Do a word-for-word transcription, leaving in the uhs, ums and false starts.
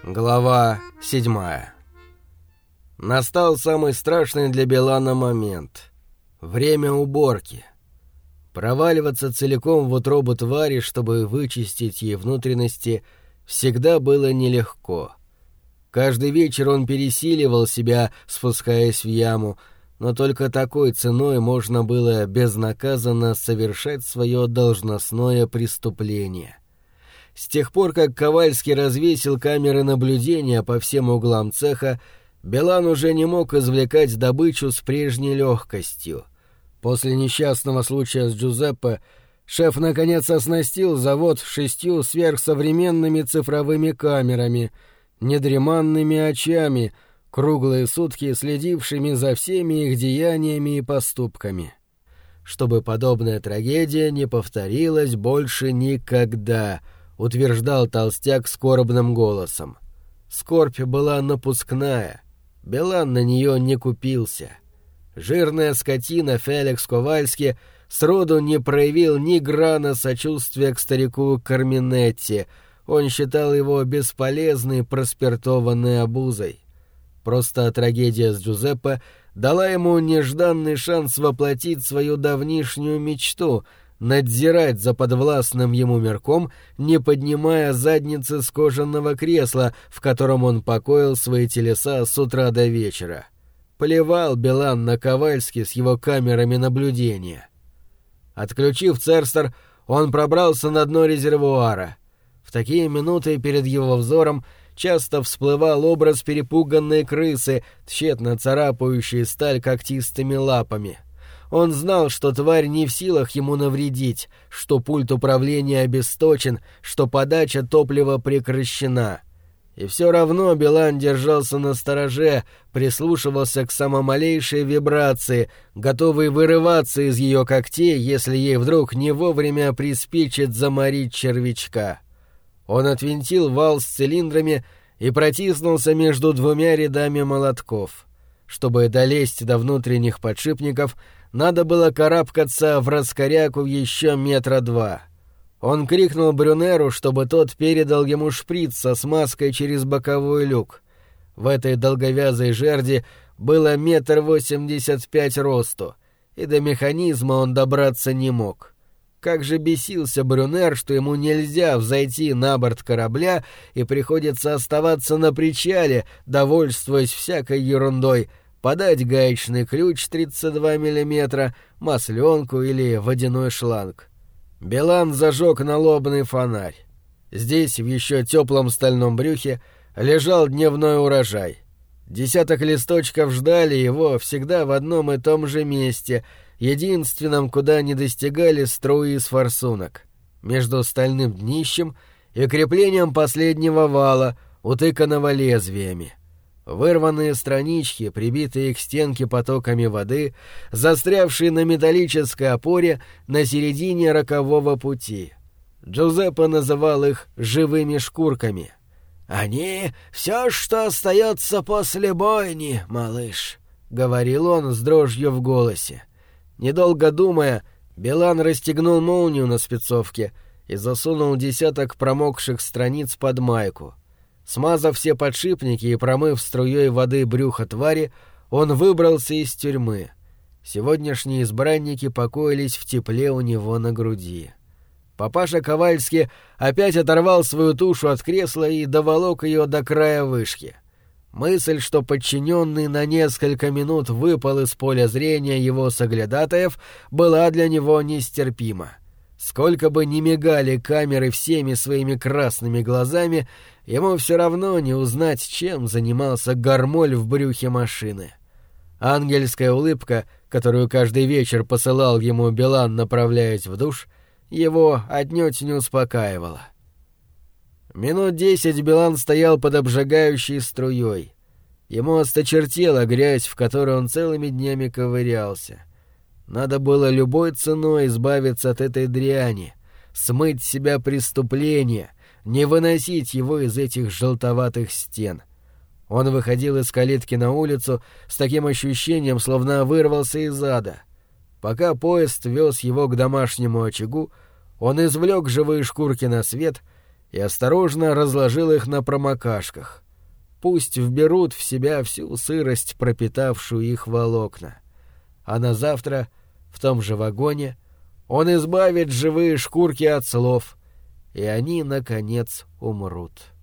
Глава седьмая. Настал самый страшный для Билана момент. Время уборки. Проваливаться целиком в утробу твари, чтобы вычистить ей внутренности, всегда было нелегко. Каждый вечер он пересиливал себя, спускаясь в яму, но только такой ценой можно было безнаказанно совершать свое должностное преступление. С тех пор, как Ковальский развесил камеры наблюдения по всем углам цеха, Билан уже не мог извлекать добычу с прежней легкостью. После несчастного случая с Джузеппе шеф наконец оснастил завод шестью сверхсовременными цифровыми камерами, недреманными очами, круглые сутки следившими за всеми их деяниями и поступками. Чтобы подобная трагедия не повторилась больше никогда, утверждал толстяк скорбным голосом. Скорбь была напускная. Билан на нее не купился. Жирная скотина Феликс Ковальский сроду не проявил ни грана сочувствия к старику Карминетти. Он считал его бесполезной проспиртованной обузой. Просто трагедия с Джузеппе дала ему нежданный шанс воплотить свою давнишнюю мечту — надзирать за подвластным ему мирком, не поднимая задницы с кожаного кресла, в котором он покоил свои телеса с утра до вечера. Плевал Билан на Ковальски с его камерами наблюдения. Отключив Церстер, он пробрался на дно резервуара. В такие минуты перед его взором часто всплывал образ перепуганной крысы, тщетно царапающей сталь когтистыми лапами. Он знал, что тварь не в силах ему навредить, что пульт управления обесточен, что подача топлива прекращена. И все равно Билан держался настороже, прислушивался к самомалейшей вибрации, готовый вырываться из ее когтей, если ей вдруг не вовремя приспичит заморить червячка. Он отвинтил вал с цилиндрами и протиснулся между двумя рядами молотков. Чтобы долезть до внутренних подшипников, надо было карабкаться в раскоряку еще метра два. Он крикнул Брюнеру, чтобы тот передал ему шприц со смазкой через боковой люк. В этой долговязой жерди было метр восемьдесят пять росту, и до механизма он добраться не мог. Как же бесился Брюнер, что ему нельзя взойти на борт корабля и приходится оставаться на причале, довольствуясь всякой ерундой, подать гаечный ключ тридцать два миллиметра, масленку или водяной шланг. Билан зажег налобный фонарь. Здесь, в еще теплом стальном брюхе, лежал дневной урожай. Десяток листочков ждали его всегда в одном и том же месте, единственном, куда не достигали струи из форсунок, между стальным днищем и креплением последнего вала, утыканного лезвиями. Вырванные странички, прибитые к стенке потоками воды, застрявшие на металлической опоре на середине рокового пути. Джузеппе называл их «живыми шкурками». «Они — все, что остается после бойни, малыш», — говорил он с дрожью в голосе. Недолго думая, Билан расстегнул молнию на спецовке и засунул десяток промокших страниц под майку. Смазав все подшипники и промыв струей воды брюхо твари, он выбрался из тюрьмы. Сегодняшние избранники покоились в тепле у него на груди. Папаша Ковальский опять оторвал свою тушу от кресла и доволок ее до края вышки. Мысль, что подчиненный на несколько минут выпал из поля зрения его соглядатаев, была для него нестерпима. Сколько бы ни мигали камеры всеми своими красными глазами, ему все равно не узнать, чем занимался Гармоль в брюхе машины. Ангельская улыбка, которую каждый вечер посылал ему Билан, направляясь в душ, его отнюдь не успокаивала. Минут десять Билан стоял под обжигающей струей. Ему осточертела грязь, в которой он целыми днями ковырялся. Надо было любой ценой избавиться от этой дряни, смыть с себя преступление, не выносить его из этих желтоватых стен. Он выходил из калитки на улицу с таким ощущением, словно вырвался из ада. Пока поезд вез его к домашнему очагу, он извлек живые шкурки на свет и осторожно разложил их на промокашках. Пусть вберут в себя всю сырость, пропитавшую их волокна. А на завтра, в том же вагоне, он избавит живые шкурки от слов, и они, наконец, умрут.